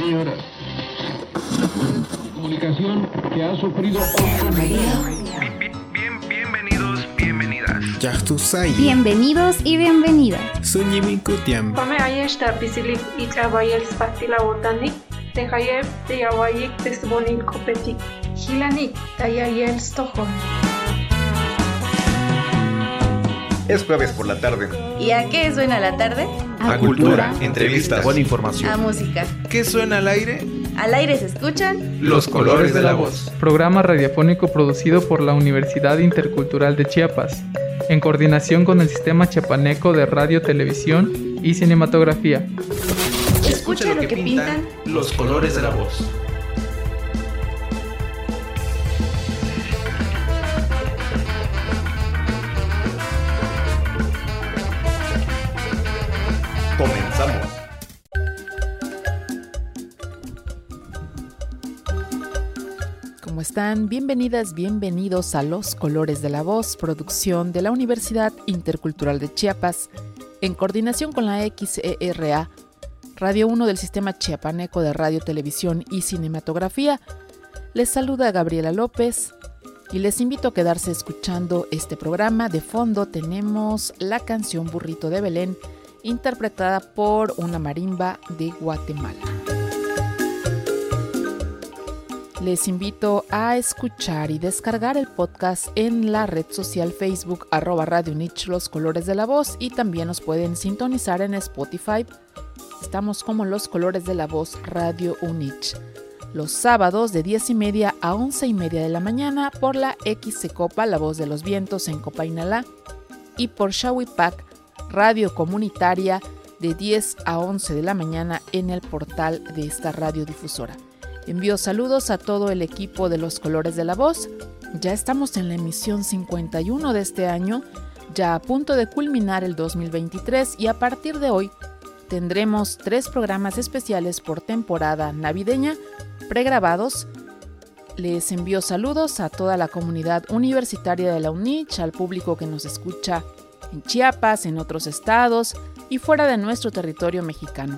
señoras. Comunicación que ha sufrido... Bienvenidas. Bienvenidos y bienvenidas. Suñimikutiam. Pame ayesta pisilik itrabayel spatila botanik, tehayeb teyawayik tesbonil kopetik, hilanik tayayel stojon. Es jueves por la tarde. ¿Y a qué suena la tarde? A cultura, entrevistas, buena información. A música. ¿Qué suena al aire? Al aire se escuchan Los colores de la voz. Programa radiofónico producido por la Universidad Intercultural de Chiapas, en coordinación con el Sistema Chiapaneco de Radio, Televisión y Cinematografía. Escucha lo que pintan los colores de la voz. Comenzamos. ¿Cómo están? Bienvenidas, bienvenidos a Los Colores de la Voz, producción de la Universidad Intercultural de Chiapas, en coordinación con la XERA, Radio 1 del Sistema Chiapaneco de Radio, Televisión y Cinematografía. Les saluda Gabriela López y les invito a quedarse escuchando este programa. De fondo tenemos la canción Burrito de Belén, interpretada por una marimba de Guatemala. Les invito a escuchar y descargar el podcast en la red social Facebook @Radio UNICH Los Colores de la Voz, y también nos pueden sintonizar en Spotify. Estamos como Los Colores de la Voz Radio UNICH, los sábados de 10:30 a 11:30 de la mañana por la XCOPA, La Voz de los Vientos en Copainalá, y por Shawipac, Radio Comunitaria, de 10 a 11 de la mañana en el portal de esta radiodifusora. Envío saludos a todo el equipo de Los Colores de la Voz. Ya estamos en la emisión 51 de este año, ya a punto de culminar el 2023, y a partir de hoy tendremos 3 programas especiales por temporada navideña, pregrabados. Les envío saludos a toda la comunidad universitaria de la UNICH, al público que nos escucha en Chiapas, en otros estados y fuera de nuestro territorio mexicano.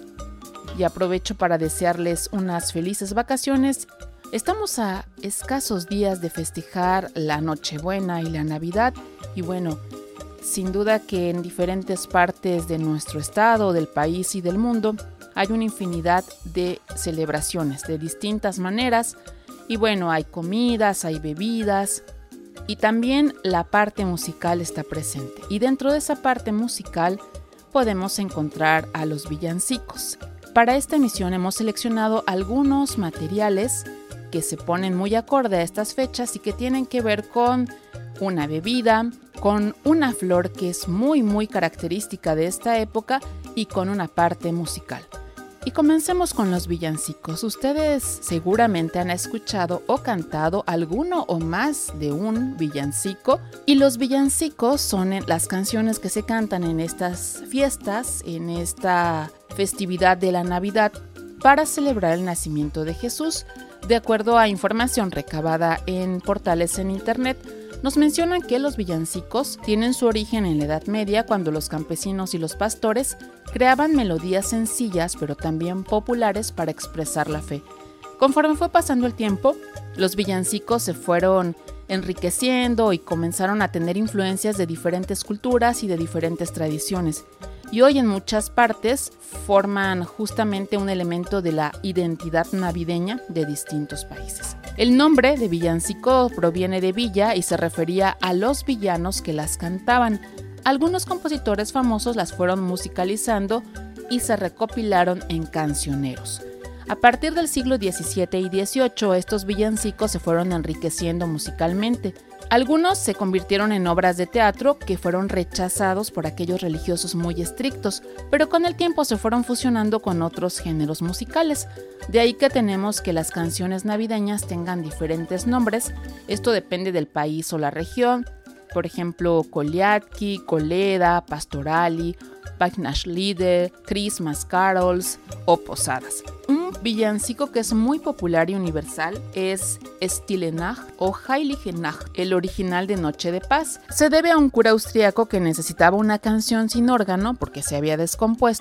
Y aprovecho para desearles unas felices vacaciones. Estamos a escasos días de festejar la Nochebuena y la Navidad, y bueno, sin duda que en diferentes partes de nuestro estado, del país y del mundo hay una infinidad de celebraciones de distintas maneras, y bueno, hay comidas, hay bebidas, y también la parte musical está presente. Y dentro de esa parte musical podemos encontrar a los villancicos. Para esta emisión hemos seleccionado algunos materiales que se ponen muy acorde a estas fechas y que tienen que ver con una bebida, con una flor que es muy característica de esta época y con una parte musical. Y comencemos con los villancicos. Ustedes seguramente han escuchado o cantado alguno o más de un villancico, y los villancicos son las canciones que se cantan en estas fiestas, en esta festividad de la Navidad, para celebrar el nacimiento de Jesús. De acuerdo a información recabada en portales en internet, nos mencionan que los villancicos tienen su origen en la Edad Media, cuando los campesinos y los pastores creaban melodías sencillas pero también populares para expresar la fe. Conforme fue pasando el tiempo, los villancicos se fueron enriqueciendo y comenzaron a tener influencias de diferentes culturas y de diferentes tradiciones. Y hoy en muchas partes forman justamente un elemento de la identidad navideña de distintos países. El nombre de villancico proviene de villa y se refería a los villanos que las cantaban. Algunos compositores famosos las fueron musicalizando y se recopilaron en cancioneros. A partir del siglo XVII y XVIII, estos villancicos se fueron enriqueciendo musicalmente. Algunos se convirtieron en obras de teatro que fueron rechazados por aquellos religiosos muy estrictos, pero con el tiempo se fueron fusionando con otros géneros musicales. De ahí que tenemos que las canciones navideñas tengan diferentes nombres. Esto depende del país o la región. Por ejemplo, Koliatki, Koleda, Pastorali, Weihnachtslieder, Christmas Carols o Posadas. Un villancico que es muy popular y universal es Stille Nacht o Heilige Nacht, el original de Noche de Paz. Se debe a un cura austriaco que necesitaba una canción sin órgano porque se había descompuesto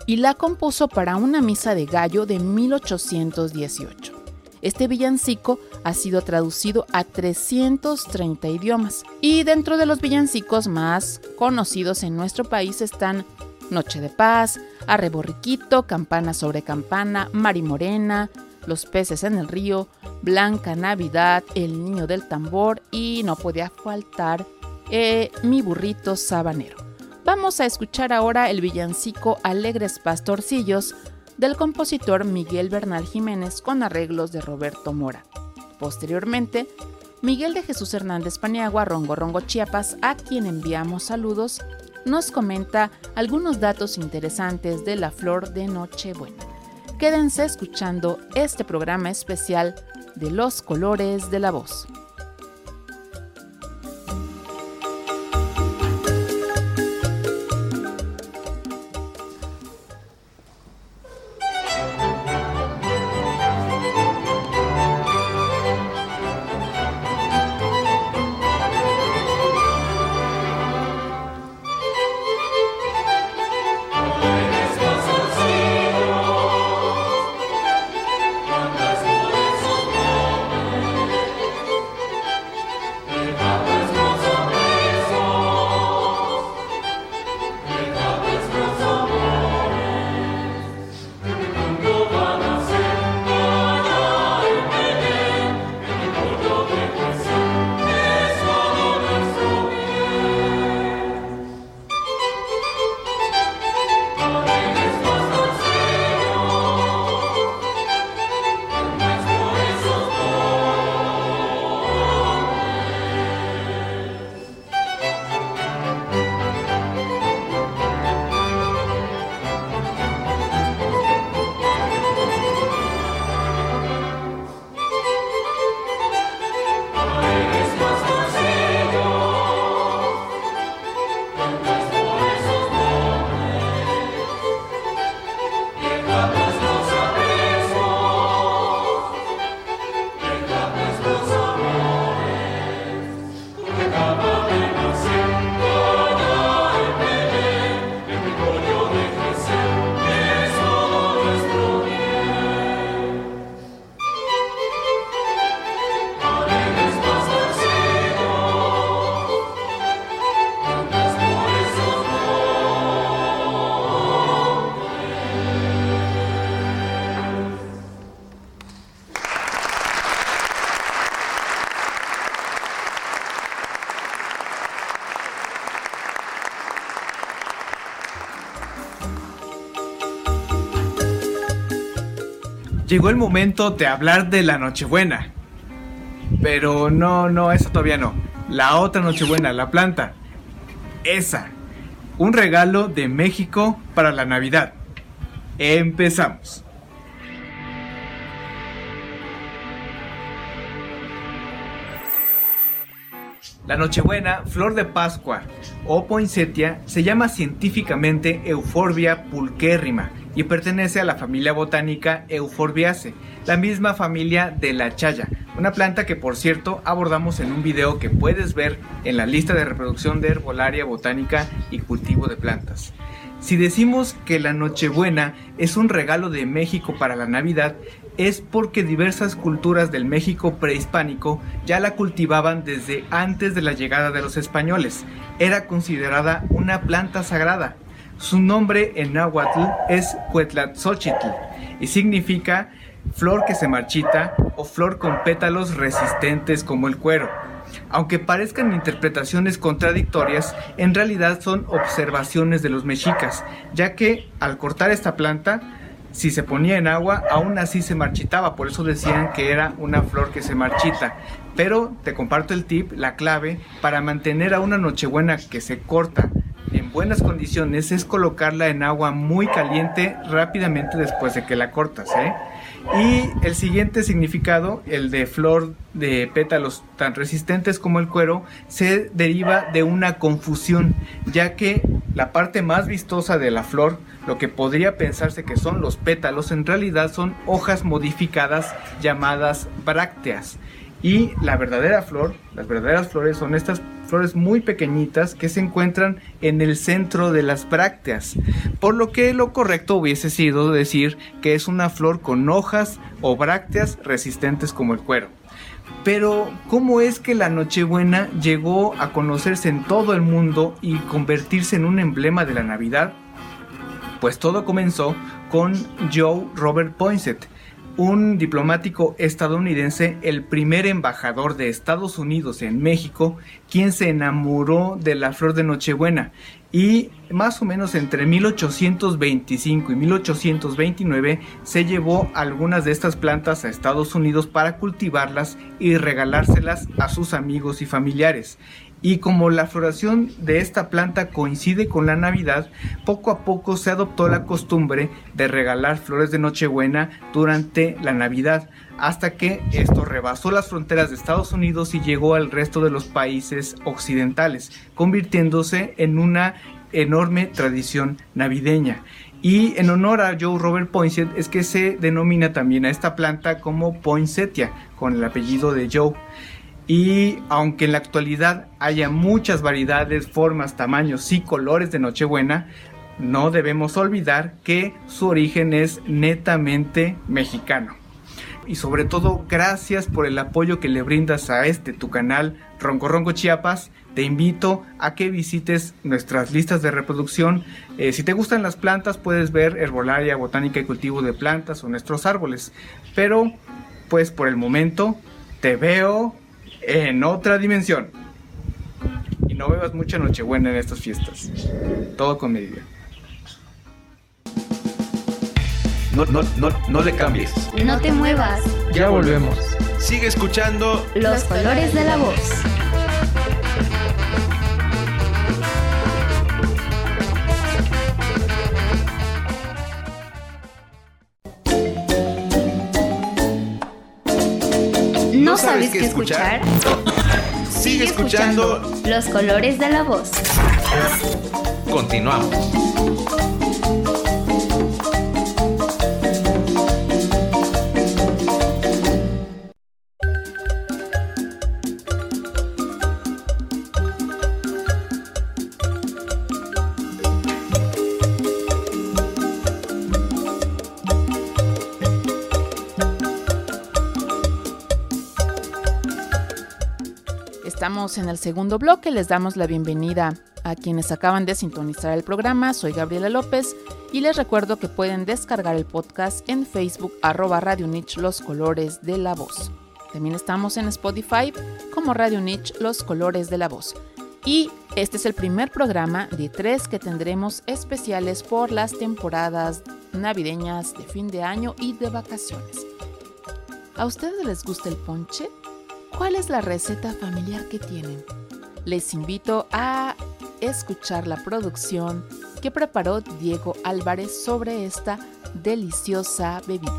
y la compuso para una misa de gallo de 1818. Este villancico ha sido traducido a 330 idiomas y dentro de los villancicos más conocidos en nuestro país están Noche de Paz, Arre Borriquito, Campana sobre Campana, Mari Morena, Los peces en el río, Blanca Navidad, El niño del tambor y no podía faltar Mi burrito sabanero. Vamos a escuchar ahora el villancico Alegres Pastorcillos del compositor Miguel Bernal Jiménez con arreglos de Roberto Mora. Posteriormente, Miguel de Jesús Hernández Paniagua, Rongo Rongo Chiapas, a quien enviamos saludos, nos comenta algunos datos interesantes de la flor de Nochebuena. Quédense escuchando este programa especial de Los Colores de la Voz. Llegó el momento de hablar de la Nochebuena. Pero no, eso todavía no. La otra Nochebuena, la planta. Esa. Un regalo de México para la Navidad. Empezamos. La Nochebuena, flor de Pascua o poinsettia, se llama científicamente Euphorbia pulcherrima y pertenece a la familia botánica Euphorbiaceae, la misma familia de la chaya, una planta que por cierto abordamos en un video que puedes ver en la lista de reproducción de Herbolaria Botánica y Cultivo de Plantas. Si decimos que la Nochebuena es un regalo de México para la Navidad, es porque diversas culturas del México prehispánico ya la cultivaban desde antes de la llegada de los españoles. Era considerada una planta sagrada. Su nombre en náhuatl es Cuetlaxochitl y significa flor que se marchita o flor con pétalos resistentes como el cuero. Aunque parezcan interpretaciones contradictorias, en realidad son observaciones de los mexicas, ya que al cortar esta planta, si se ponía en agua, aún así se marchitaba, por eso decían que era una flor que se marchita. Pero te comparto el tip, la clave para mantener a una Nochebuena que se corta en buenas condiciones es colocarla en agua muy caliente rápidamente después de que la cortas, Y el siguiente significado, el de flor de pétalos tan resistentes como el cuero, se deriva de una confusión, ya que la parte más vistosa de la flor, lo que podría pensarse que son los pétalos, en realidad son hojas modificadas llamadas brácteas. Y la verdadera flor, las verdaderas flores son estas flores muy pequeñitas que se encuentran en el centro de las brácteas, por lo que lo correcto hubiese sido decir que es una flor con hojas o brácteas resistentes como el cuero. Pero, ¿cómo es que la Nochebuena llegó a conocerse en todo el mundo y convertirse en un emblema de la Navidad? Pues todo comenzó con Joe Robert Poinsett, un diplomático estadounidense, el primer embajador de Estados Unidos en México, quien se enamoró de la flor de Nochebuena, y más o menos entre 1825 y 1829 se llevó algunas de estas plantas a Estados Unidos para cultivarlas y regalárselas a sus amigos y familiares. Y como la floración de esta planta coincide con la Navidad, poco a poco se adoptó la costumbre de regalar flores de Nochebuena durante la Navidad, hasta que esto rebasó las fronteras de Estados Unidos y llegó al resto de los países occidentales, convirtiéndose en una enorme tradición navideña. Y en honor a Joe Robert Poinsett es que se denomina también a esta planta como Poinsettia, con el apellido de Joe. Y aunque en la actualidad haya muchas variedades, formas, tamaños y colores de Nochebuena, no debemos olvidar que su origen es netamente mexicano. Y sobre todo, gracias por el apoyo que le brindas a tu canal Ronco Ronco Chiapas. Te invito a que visites nuestras listas de reproducción. Si te gustan las plantas, puedes ver herbolaria, botánica y cultivo de plantas o nuestros árboles. Pero, pues por el momento, te veo en otra dimensión. Y no bebas mucha Nochebuena en estas fiestas. Todo con medida. No le cambies. No te muevas. Ya volvemos. Sigue escuchando Los colores de la voz. ¿No sabes qué escuchar? Sigue escuchando Los colores de la voz. Continuamos. Estamos en el segundo bloque, les damos la bienvenida a quienes acaban de sintonizar el programa. Soy Gabriela López y les recuerdo que pueden descargar el podcast en Facebook @Radio Nich Los Colores de la Voz. También estamos en Spotify como Radio Nich Los Colores de la Voz. Y este es el primer programa de 3 que tendremos especiales por las temporadas navideñas de fin de año y de vacaciones. ¿A ustedes les gusta el ponche? ¿Cuál es la receta familiar que tienen? Les invito a escuchar la producción que preparó Diego Álvarez sobre esta deliciosa bebida.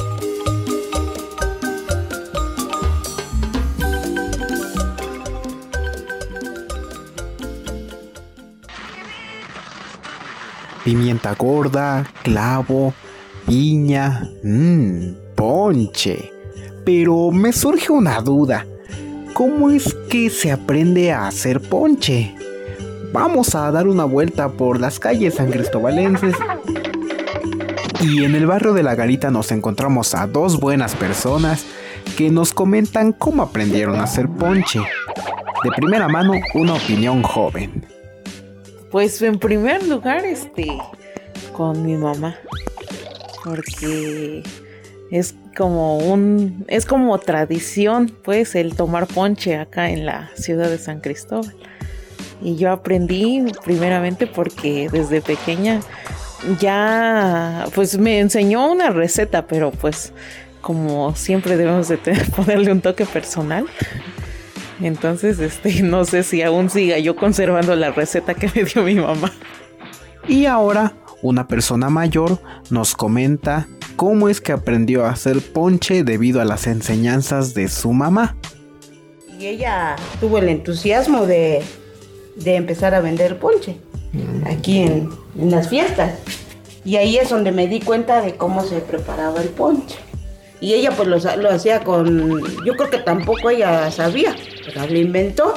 Pimienta gorda, clavo, piña, ponche. Pero me surge una duda. ¿Cómo es que se aprende a hacer ponche? Vamos a dar una vuelta por las calles sancristobalenses y en el barrio de La Garita nos encontramos a 2 buenas personas que nos comentan cómo aprendieron a hacer ponche. De primera mano, una opinión joven. Pues en primer lugar, con mi mamá, porque es como tradición, pues, el tomar ponche acá en la ciudad de San Cristóbal. Y yo aprendí primeramente porque desde pequeña ya, pues, me enseñó una receta, pero pues, como siempre debemos de ponerle un toque personal. Entonces, no sé si aún siga yo conservando la receta que me dio mi mamá. Y ahora, una persona mayor nos comenta cómo es que aprendió a hacer ponche debido a las enseñanzas de su mamá. Y ella tuvo el entusiasmo de empezar a vender ponche aquí en las fiestas. Y ahí es donde me di cuenta de cómo se preparaba el ponche. Y ella pues lo hacía con... Yo creo que tampoco ella sabía, pero lo inventó.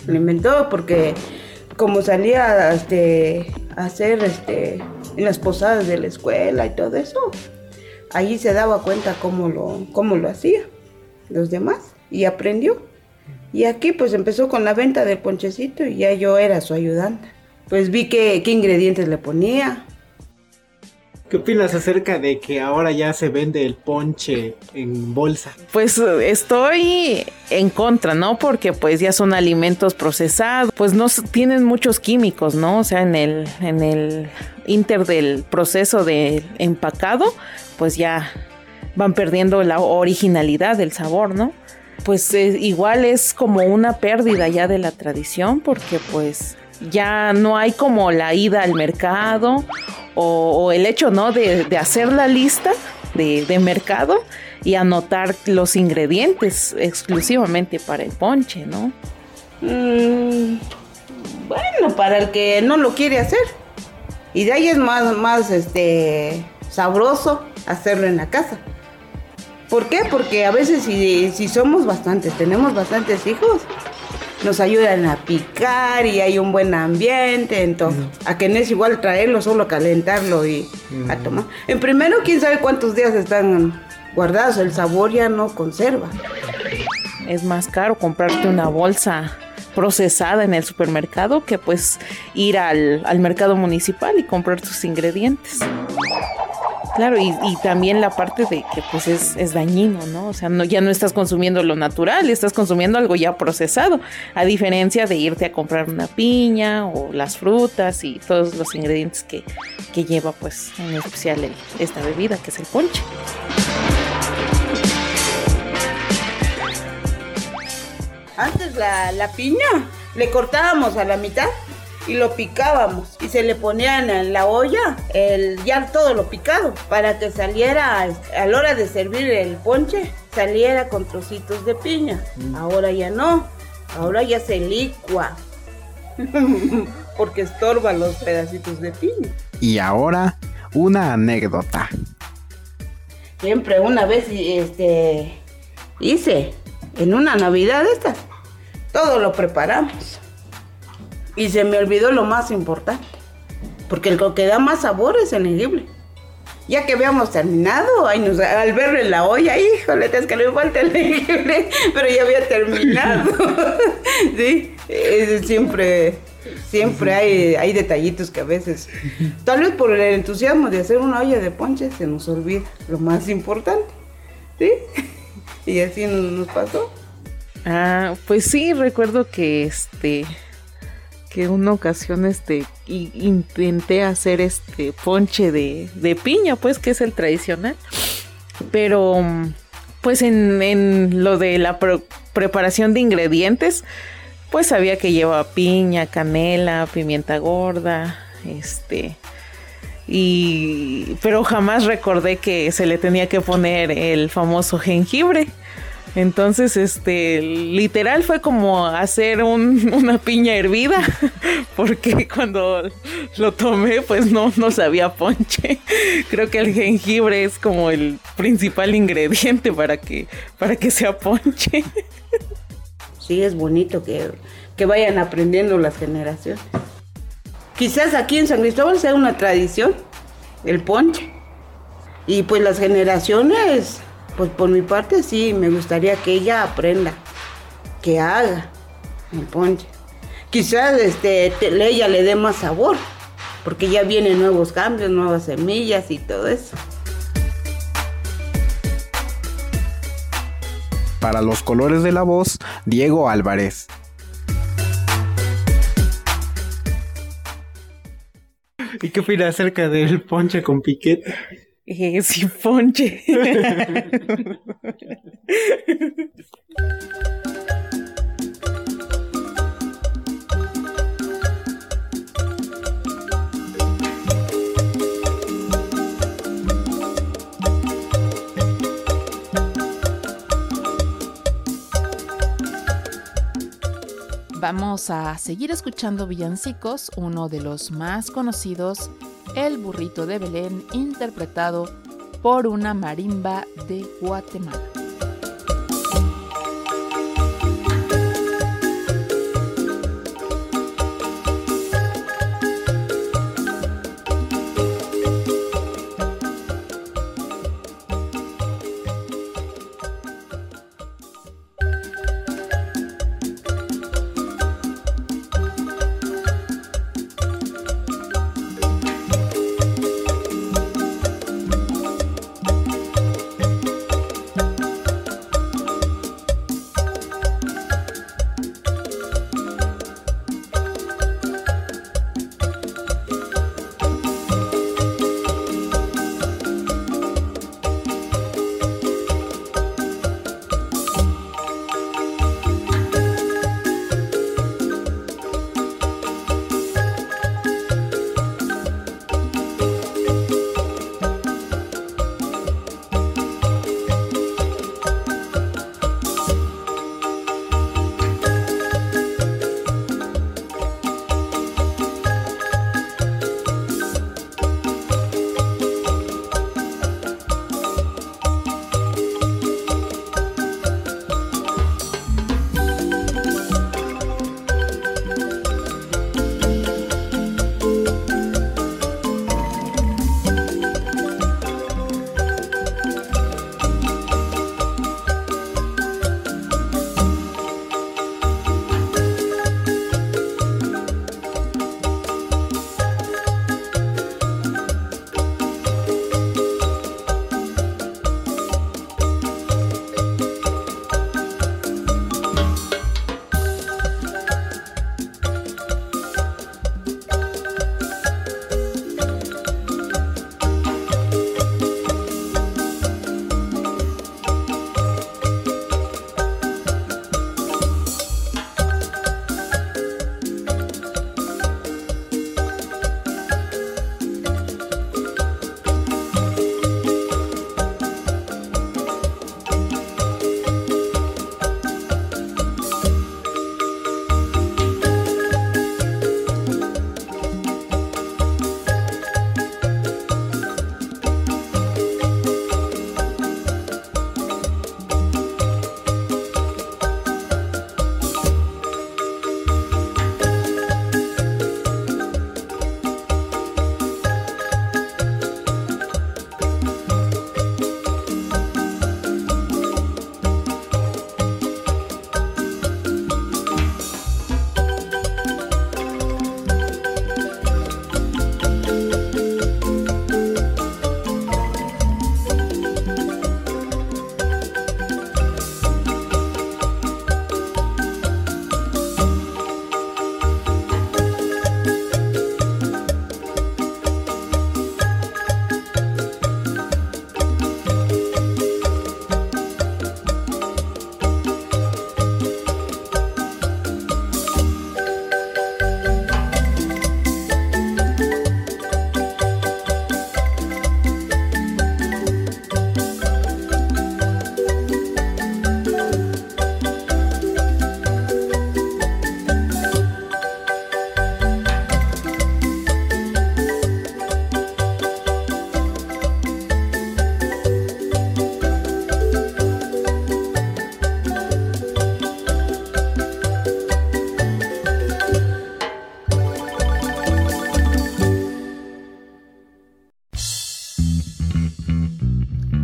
Lo inventó porque como salía a hacer en las posadas de la escuela y todo eso, allí se daba cuenta cómo lo hacía los demás y aprendió. Y aquí pues empezó con la venta del ponchecito y ya yo era su ayudante. Pues vi qué ingredientes le ponía. ¿Qué opinas acerca de que ahora ya se vende el ponche en bolsa? Pues estoy en contra, ¿no? Porque pues ya son alimentos procesados, pues no tienen muchos químicos, ¿no? O sea, en el inter del proceso de empacado, pues ya van perdiendo la originalidad del sabor, ¿no? Pues igual es como una pérdida ya de la tradición, porque pues ya no hay como la ida al mercado o el hecho, ¿no? de hacer la lista de mercado y anotar los ingredientes exclusivamente para el ponche, ¿no? Bueno, para el que no lo quiere hacer. Y de ahí es más sabroso hacerlo en la casa. ¿Por qué? Porque a veces si somos bastantes, tenemos bastantes hijos, nos ayudan a picar y hay un buen ambiente, entonces a que no es igual traerlo, solo calentarlo y a tomar. En primero, quién sabe cuántos días están guardados, el sabor ya no conserva. Es más caro comprarte una bolsa procesada en el supermercado que pues ir al mercado municipal y comprar tus ingredientes. Claro, y también la parte de que pues es dañino, ¿no? O sea, ya no estás consumiendo lo natural, estás consumiendo algo ya procesado, a diferencia de irte a comprar una piña o las frutas y todos los ingredientes que lleva pues en especial esta bebida que es el ponche. Antes la piña le cortábamos a la mitad y lo picábamos y se le ponían en la olla ya todo lo picado para que saliera a la hora de servir el ponche, saliera con trocitos de piña. Ahora ya no, ahora ya se licua porque estorba los pedacitos de piña. Y ahora una anécdota. Siempre una vez hice en una Navidad esta, todo lo preparamos. Y se me olvidó lo más importante, porque lo que da más sabor es el jengibre. Ya que habíamos terminado, al verlo en la olla, híjole, es que le falta el jengibre, pero ya había terminado. Sí, siempre hay detallitos que a veces, tal vez por el entusiasmo de hacer una olla de ponche, se nos olvida lo más importante. ¿Sí? Y así nos pasó. Pues sí, recuerdo que que una ocasión intenté hacer ponche de piña, pues que es el tradicional, pero pues en lo de la preparación de ingredientes, pues sabía que lleva piña, canela, pimienta gorda, pero jamás recordé que se le tenía que poner el famoso jengibre. Entonces, literal fue como hacer una piña hervida, porque cuando lo tomé, pues no sabía ponche. Creo que el jengibre es como el principal ingrediente para que sea ponche. Sí, es bonito que vayan aprendiendo las generaciones. Quizás aquí en San Cristóbal sea una tradición, el ponche. Y pues las generaciones... Pues por mi parte sí, me gustaría que ella aprenda, que haga el ponche. Quizás ella le dé más sabor, porque ya vienen nuevos cambios, nuevas semillas y todo eso. Para los colores de la voz, Diego Álvarez. ¿Y qué opinas acerca del ponche con piquete? Sí, ponche. Vamos a seguir escuchando villancicos, uno de los más conocidos, El burrito de Belén, interpretado por una marimba de Guatemala.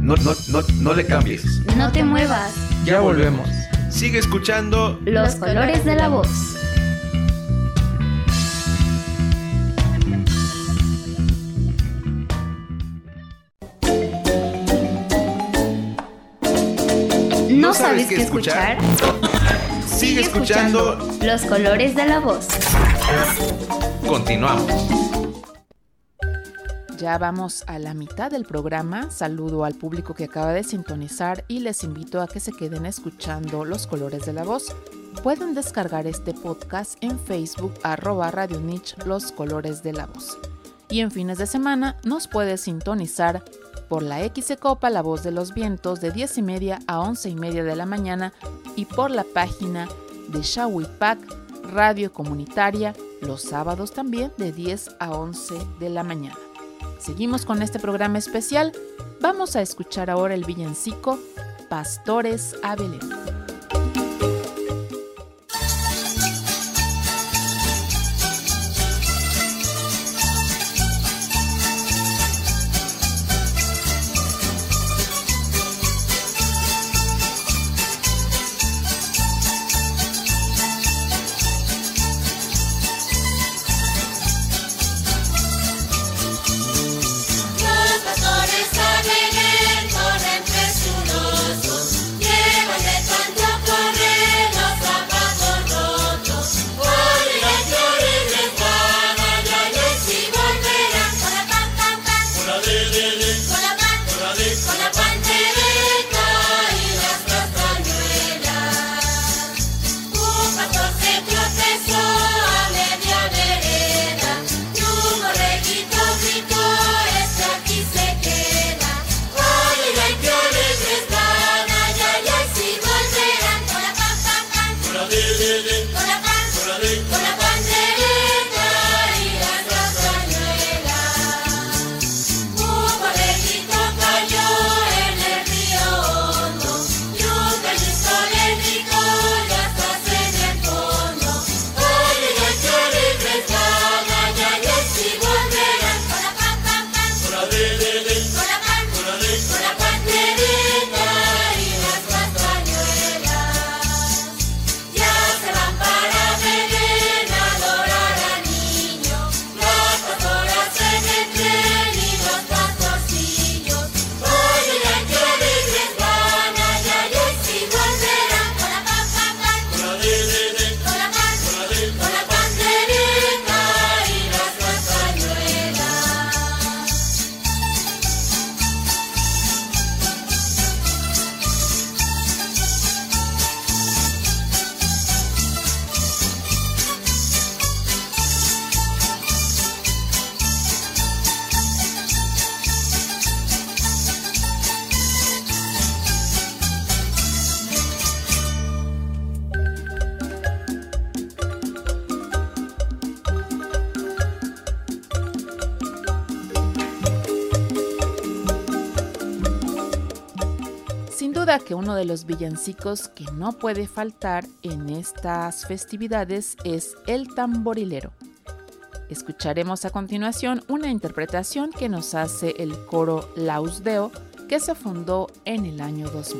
No le cambies. No te muevas. Ya volvemos. Sigue escuchando Los colores de la voz. ¿No sabes qué escuchar? Sigue escuchando Los colores de la voz. Continuamos. Ya vamos a la mitad del programa. Saludo al público que acaba de sintonizar y les invito a que se queden escuchando Los colores de la voz. Pueden descargar este podcast en Facebook @Radio Nich Los colores de la voz. Y en fines de semana nos puedes sintonizar por la XCOPA La Voz de los Vientos de 10:30 a 11:30 de la mañana y por la página de Shawipac Radio Comunitaria los sábados también de 10 a 11 de la mañana. Seguimos con este programa especial. Vamos a escuchar ahora el villancico Pastores a Belén. Que uno de los villancicos que no puede faltar en estas festividades es el tamborilero. Escucharemos a continuación una interpretación que nos hace el coro Laus Deo, que se fundó en el año 2000.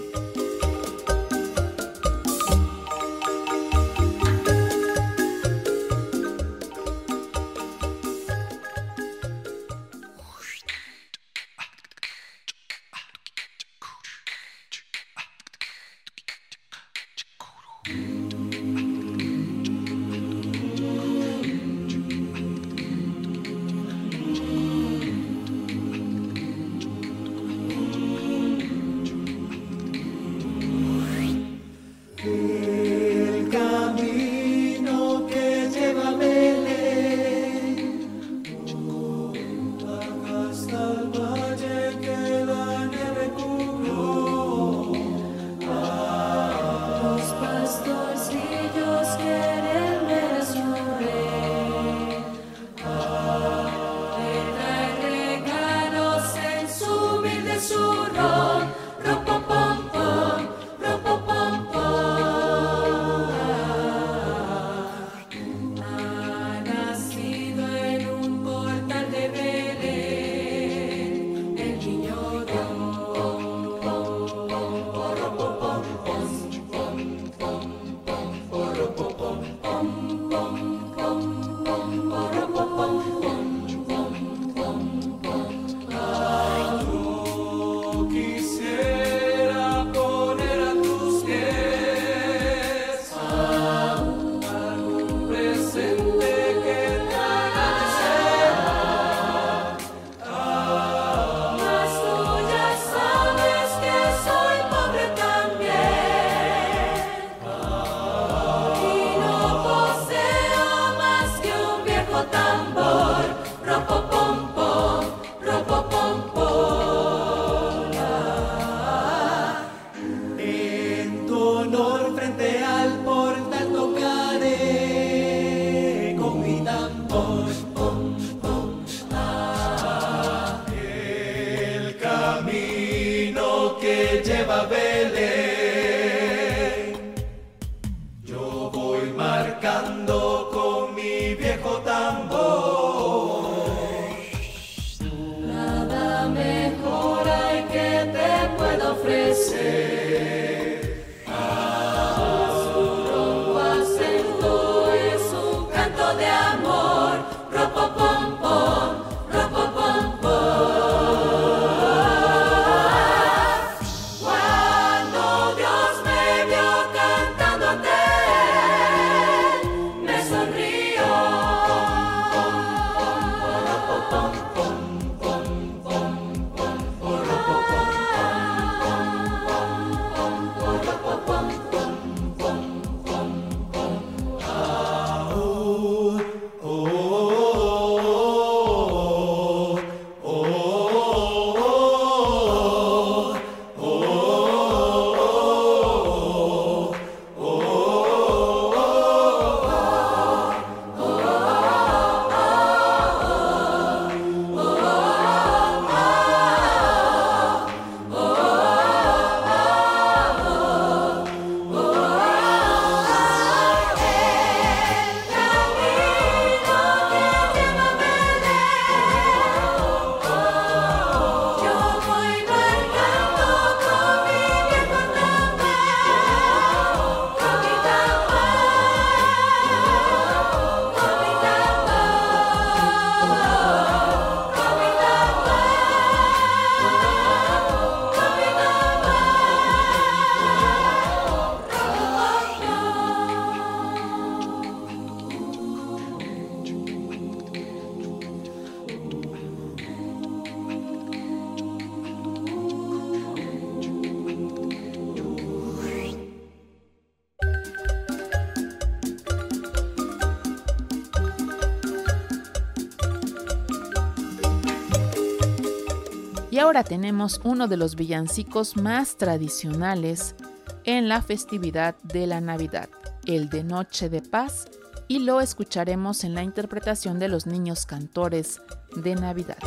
lleva a Belén. Yo voy marcando con mi viejo tambor. Nada mejor hay que te puedo ofrecer. Su ronco acento es un canto de amor. Ropopom pom, ropopom pom. Cuando Dios me vio cantándote, me sonrió. Y ahora tenemos uno de los villancicos más tradicionales en la festividad de la Navidad, el de Noche de Paz, y lo escucharemos en la interpretación de los niños cantores de Navidad.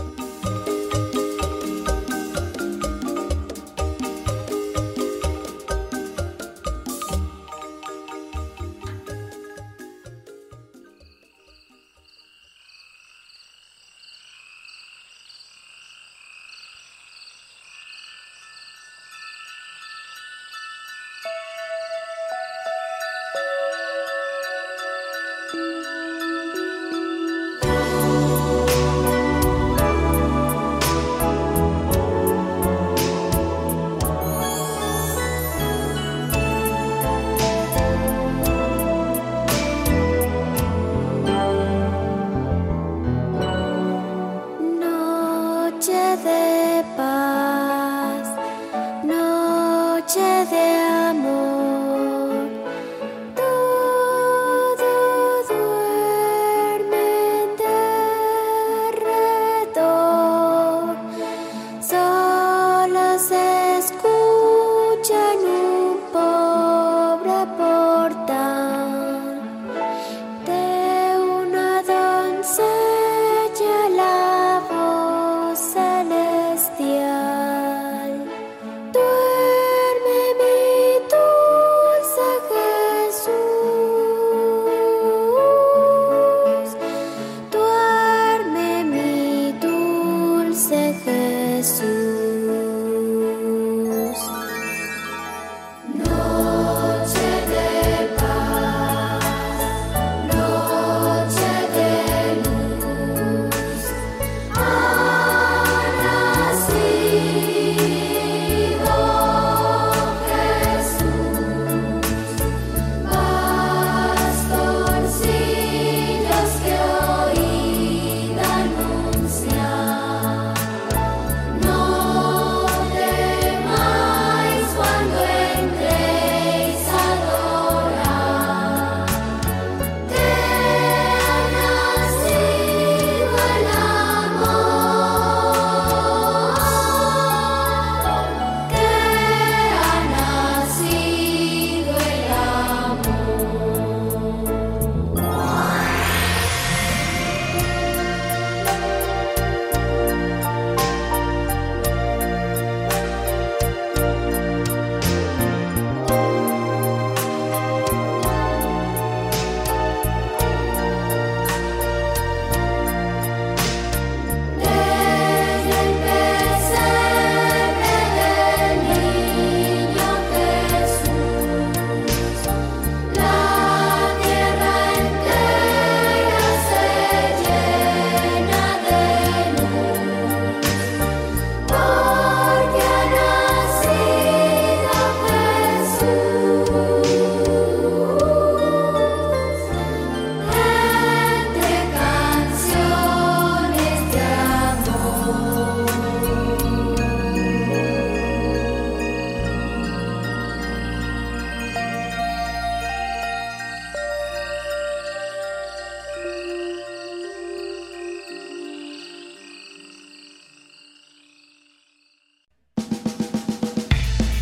Duerme mi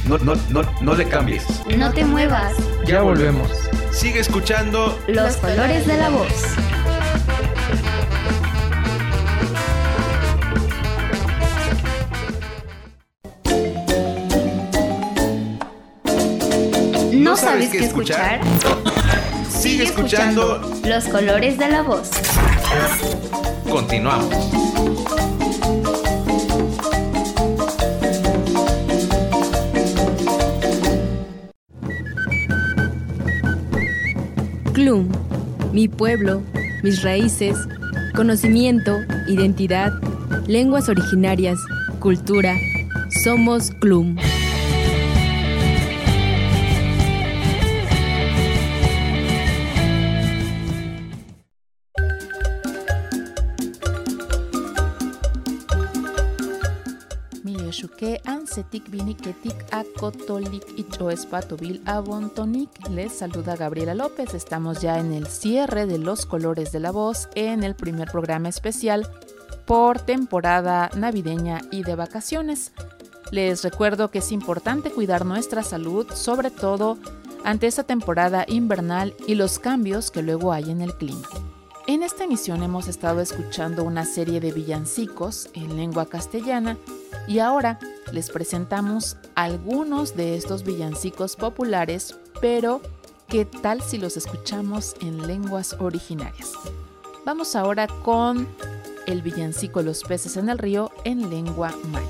No le cambies. No te muevas. Ya volvemos. Sigue escuchando Los colores de la voz. ¿No sabes qué escuchar? Sigue escuchando Los colores de la voz. Continuamos. CLUM, mi pueblo, mis raíces, conocimiento, identidad, lenguas originarias, cultura. Somos CLUM. Milioshukeh ansetik viniketik akotolik ichoespatobil abontonik. Les saluda Gabriela López. Estamos ya en el cierre de Los Colores de la Voz, en el primer programa especial por temporada navideña y de vacaciones. Les recuerdo que es importante cuidar nuestra salud, sobre todo ante esta temporada invernal y los cambios que luego hay en el clima. En esta emisión hemos estado escuchando una serie de villancicos en lengua castellana y ahora les presentamos algunos de estos villancicos populares, pero ¿qué tal si los escuchamos en lenguas originarias? Vamos ahora con el villancico Los peces en el río en lengua maya.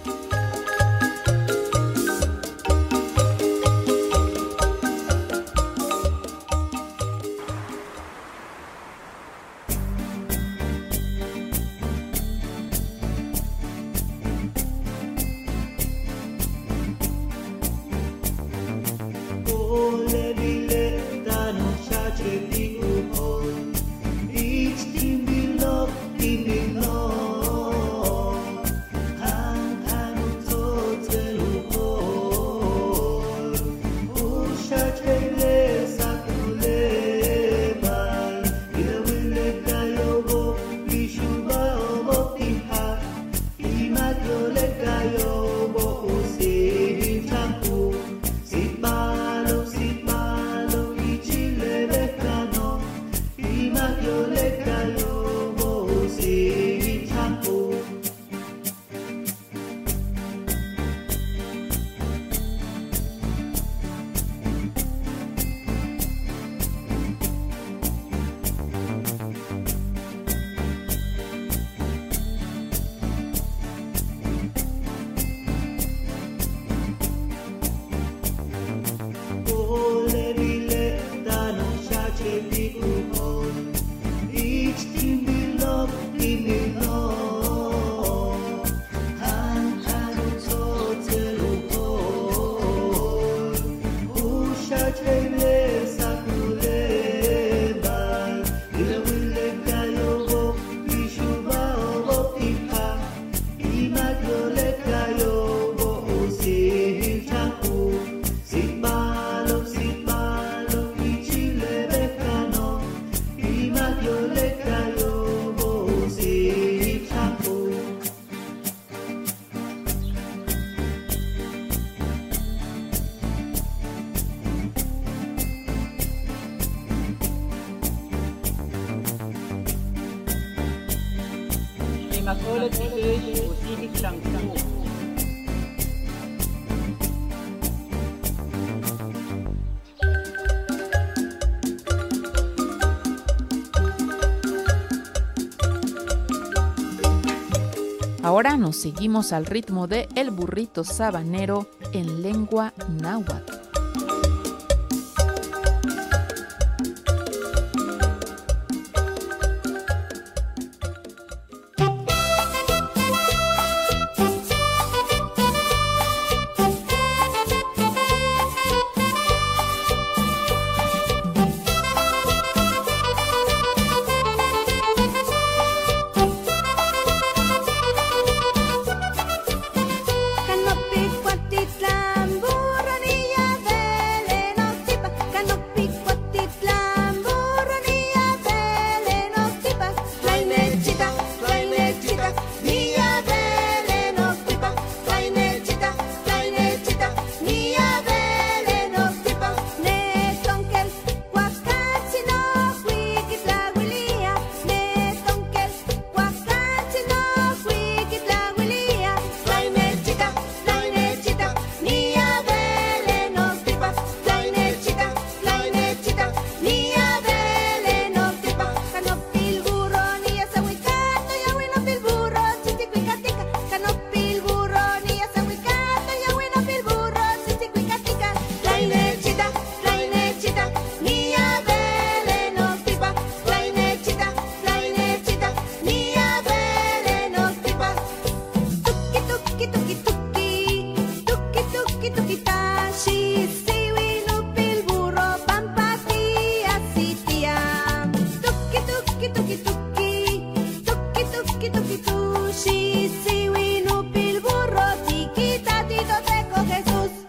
Ahora nos seguimos al ritmo de El burrito sabanero en lengua náhuatl. Canopy, Cuatitlán, Burranilla,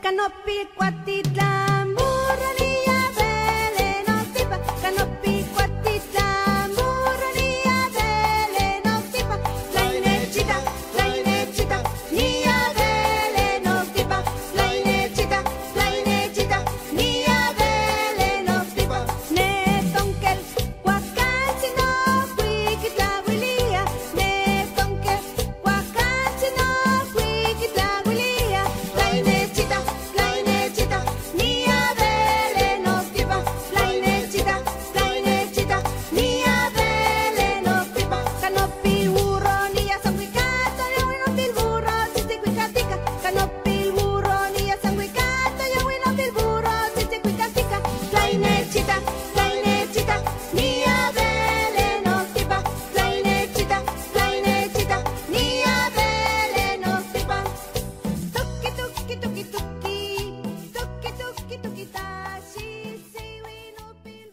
Canopi Cuatitlán, burronía velenotipa, Canopi Cuatitlán, burronía velenotipa, la inechita, nia velenotipa, la inechita, nia velenotipa, netonkel, huacachino, cuiquitlahuilia, netonkel, huacachino, cuiquitlahuilia, la inechita, nia velenotipa, la inechita, nia velenotipa, Canopi burronía sanguicata, yahuinotil burro, chichicuicatica, Canopi burronía sanguicata, yahuinotil burro, chichicuicatica, la inechita, nia velenotipa, la inechita, nia velenotipa, tuki tuki tuki tuki, tuki tuki tuki tashi, siwinupil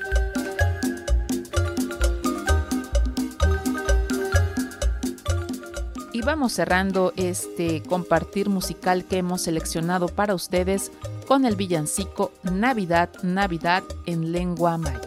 Y vamos cerrando este compartir musical que hemos seleccionado para ustedes con el villancico Navidad, Navidad en lengua maya.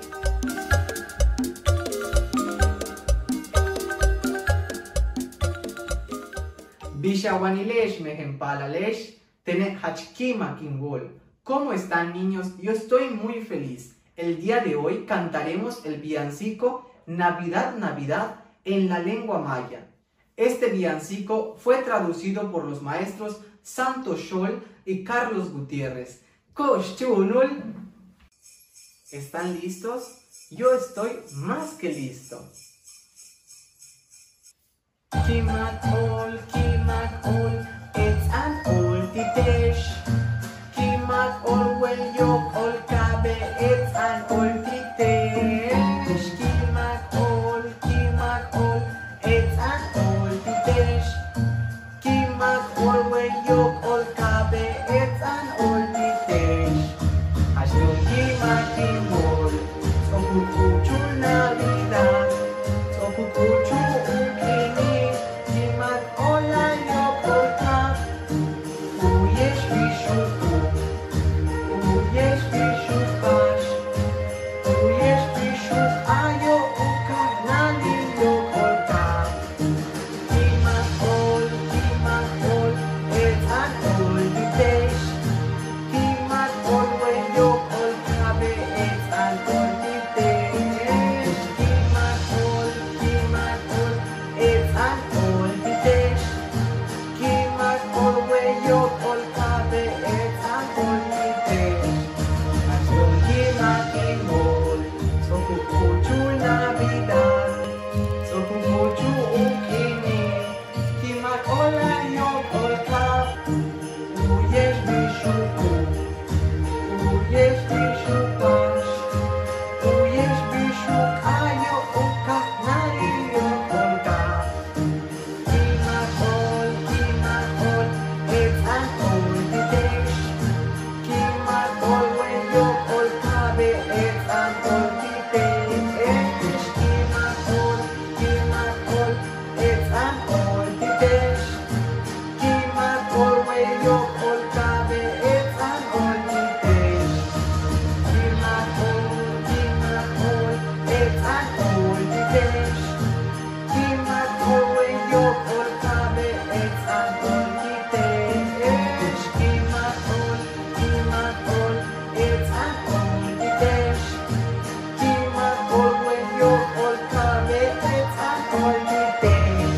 Bishawanilesh mejempalalesh tene hachkima kingol. ¿Cómo están, niños? Yo estoy muy feliz. El día de hoy cantaremos el villancico Navidad, Navidad en la lengua maya. Este villancico fue traducido por los maestros Santo Scholl y Carlos Gutiérrez. Koshchunul. ¿Están listos? Yo estoy más que listo. Kimak ol, it's an old titesh. Kimak ol, well yok ol kabe, it's an old titesh. Kimak ol, it's an old titesh. Kimak ol, well yok ol kabe, it's an old titesh. Ashton kimak kimol, so kukuchu Navidad, so kukuchu ukini. Kimak ola yok ol kab, uyesh vishuku, uyesh vishukash, uyesh vishuk ayo ukanali yok ol kab. Kimak ol, it's an old titesh. Kimak ol, when yok ol kabe, it's an old titesh. Kimak ol, it's an old titesh. Kimak ol, when yok ol kabe, it's an old titesh. Ashton kimak imol, so kukuchu Navidad, so kukuchu ukini. Kimak ola yok ol kab, uyesh vishuku, uyesh vishukash, uyesh vishuk ayo ukanali yok ol kab. Kimak ol, it's an old titesh. Kimak ol, when yok ol kabe, it's an old titesh. Kimak ol, it's an old titesh. Kimak ol, when yok ol kabe, it's an old titesh. Kimak ol, it's an old titesh. Kimak ol, when yok ol kabe, it's an old titesh. Kimak ol, it's an old titesh. Kimak ol, when yok ol kabe, it's an old titesh.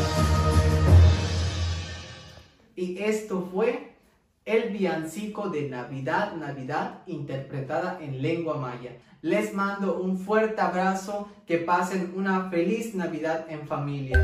Y esto fue el villancico de Navidad, Navidad, interpretada en lengua maya. Les mando un fuerte abrazo, que pasen una feliz Navidad en familia.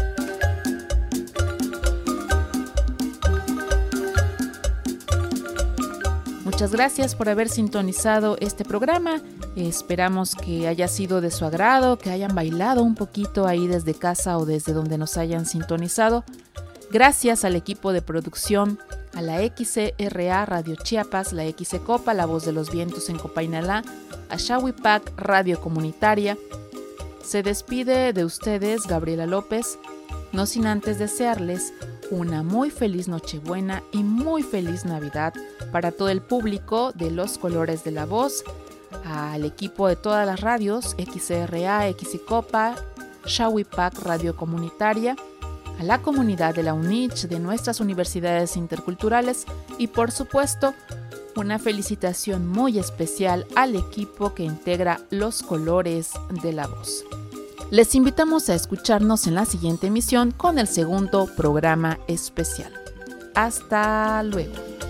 Muchas gracias por haber sintonizado este programa. Esperamos que haya sido de su agrado, que hayan bailado un poquito ahí desde casa o desde donde nos hayan sintonizado. Gracias al equipo de producción, a la XCRA Radio Chiapas, la XCOPA, La Voz de los Vientos en Copainalá, a Xahuipac Radio Comunitaria. Se despide de ustedes Gabriela López, no sin antes desearles una muy feliz Nochebuena y muy feliz Navidad para todo el público de Los Colores de la Voz, al equipo de todas las radios, XRA, Xicopa, Shawipac Radio Comunitaria, a la comunidad de la UNICH, de nuestras universidades interculturales y por supuesto una felicitación muy especial al equipo que integra Los Colores de la Voz. Les invitamos a escucharnos en la siguiente emisión con el segundo programa especial. Hasta luego.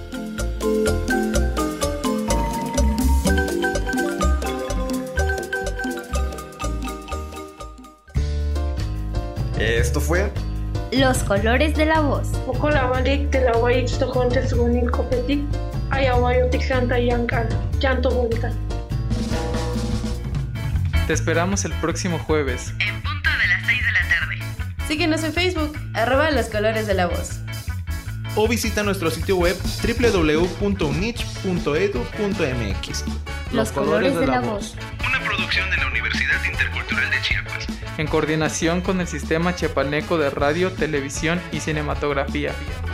Esto fue Los Colores de la Voz. Okolawalik de la Wayik Stojonte Sugunil Copetic, Ayawayotic Santa Yankan, Llanto Volta. Te esperamos el próximo jueves. En punto de las 6 de la tarde. Síguenos en Facebook, @Los Colores de la Voz. o visita nuestro sitio web www.unich.edu.mx. Los Colores de la Voz. Una producción de la Universidad Intercultural de Chiapas. En coordinación con el Sistema Chiapaneco de Radio, Televisión y Cinematografía.